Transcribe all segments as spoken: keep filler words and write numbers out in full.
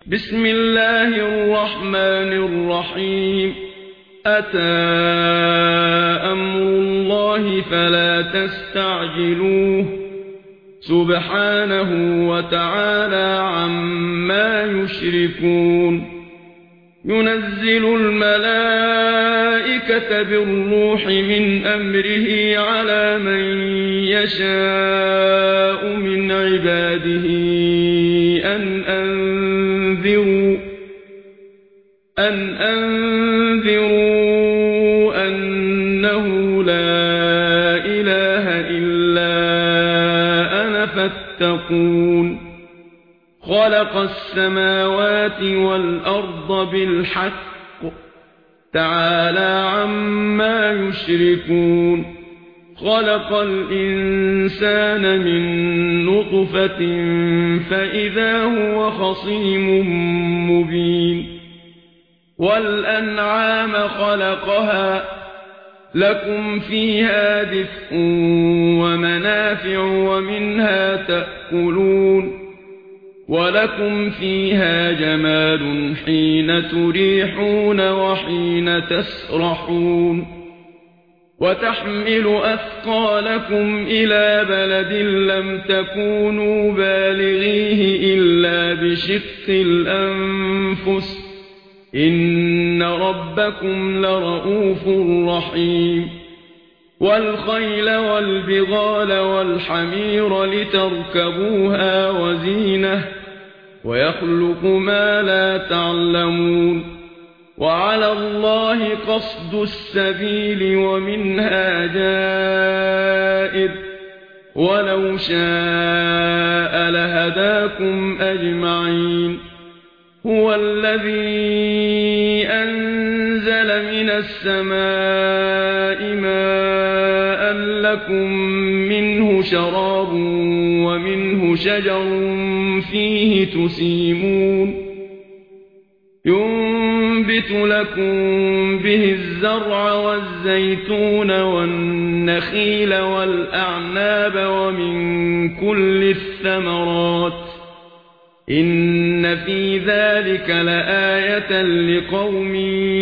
بسم الله الرحمن الرحيم أتى أمر الله فلا تستعجلوه سبحانه وتعالى عما يشركون ينزل الملائكة بالروح من أمره على من يشاء من عباده أن أنذروا أن أنذروا أنه لا إله إلا أنا فاتقون خلق السماوات والأرض بالحق تعالى عما يشركون خلق الإنسان من نطفة فإذا هو خصيم مبين والأنعام خلقها لكم فيها دفء ومنافع ومنها تأكلون ولكم فيها جمال حين تريحون وحين تسرحون وتحمل أثقالكم إلى بلد لم تكونوا بالغيه إلا بشق الأنفس إن ربكم لرؤوف رحيم والخيل والبغال والحمير لتركبوها وزينة ويخلق ما لا تعلمون وعلى الله قصد السبيل ومنها جائر ولو شاء لهداكم أجمعين هو الذي أنزل من السماء ماء لكم منه شراب ومنه شجر فيه تسيمون ينبت لكم به الزرع والزيتون والنخيل والأعناب ومن كل الثمرات إن في ذلك لآية لقوم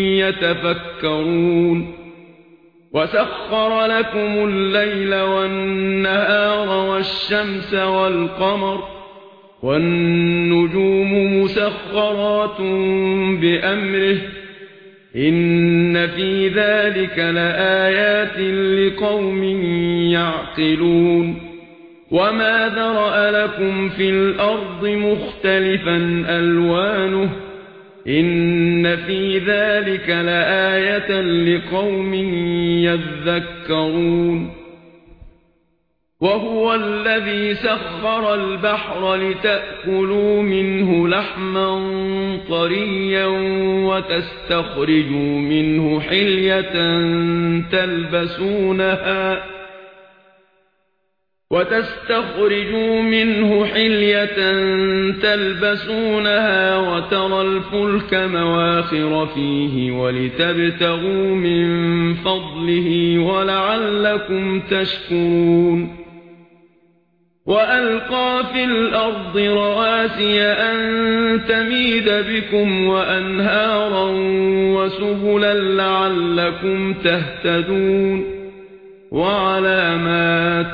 يتفكرون وسخر لكم الليل والنهار والشمس والقمر والنجوم مسخرات بأمره إن في ذلك لآيات لقوم يعقلون وما ذرأ لكم في الأرض مختلفا ألوانه إن في ذلك لآية لقوم يذكرون وهو الذي سخر البحر لتأكلوا منه لحما طريا وتستخرجوا منه حلية تلبسونها وتستخرجوا منه حلية تلبسونها وترى الفلك مواخر فيه ولتبتغوا من فضله ولعلكم تشكرون وألقى في الأرض رواسي أن تميد بكم وأنهارا وسبلا لعلكم تهتدون وعلامات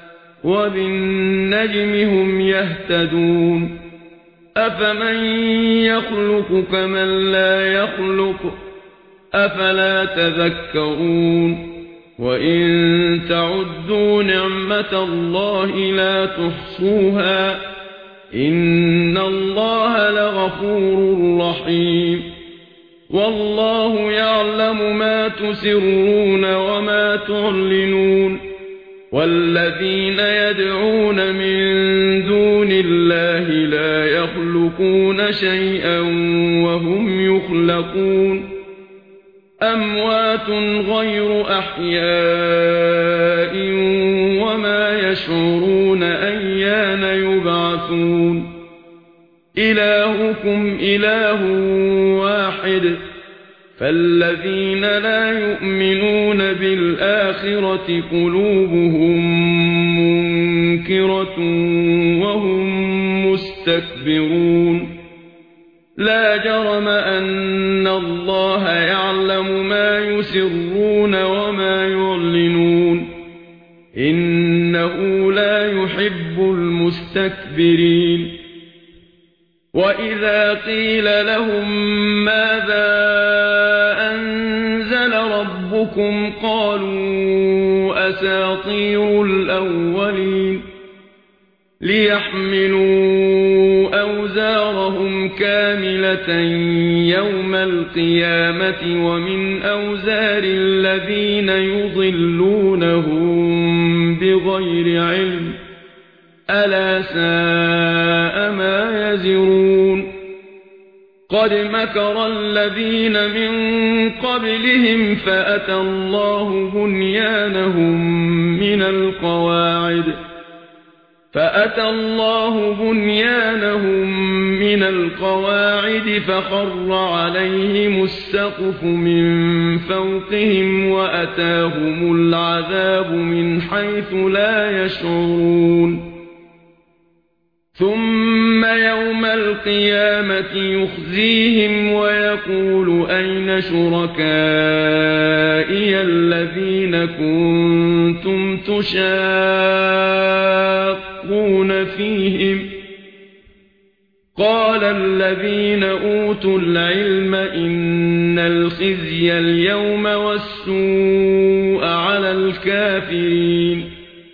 وبالنجم هم يهتدون أفمن يخلق كمن لا يخلق أفلا تذكرون وإن تعدوا نعمة الله لا تحصوها إن الله لغفور رحيم والله يعلم ما تسرون وما تعلنون والذين يدعون من دون الله لا يخلقون شيئا وهم يخلقون أموات غير أحياء وما يشعرون أيان يبعثون إلهكم إله واحد فالذين لا يؤمنون بالآخرة قلوبهم منكرة وهم مستكبرون لا جرم أن الله يعلم ما يسرون وما يعلنون إنه لا يحب المستكبرين وإذا قيل لهم ماذا أنزل ربكم قالوا أساطير الأولين ليحملوا أوزارهم كاملة يوم القيامة ومن أوزار الذين يضلونهم بغير علم ألا ساء ما يزرون قد مكر الذين من قبلهم فأتى الله بنيانهم من القواعد فأتى الله بنيانهم من القواعد فخر عليهم السقف من فوقهم وأتاهم العذاب من حيث لا يشعرون ثم يوم القيامة يخزيهم ويقول أين شركائي الذين كنتم تشاقون فيهم قال الذين أوتوا العلم إن الخزي اليوم والسوء على الكافرين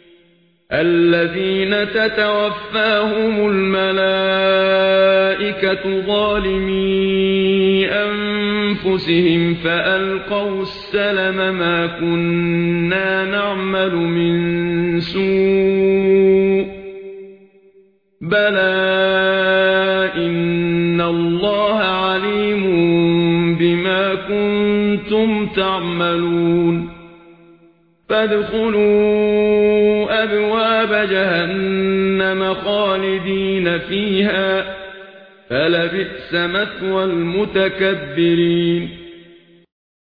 الذين تتوفاهم الملائكة ظالمي أنفسهم فألقوا السلم ما كنا نعمل من سوء بلى إن الله عليم بما كنتم تعملون فادخلوا أبواب جهنم خالدين فيها فلبئس مثوى المتكبرين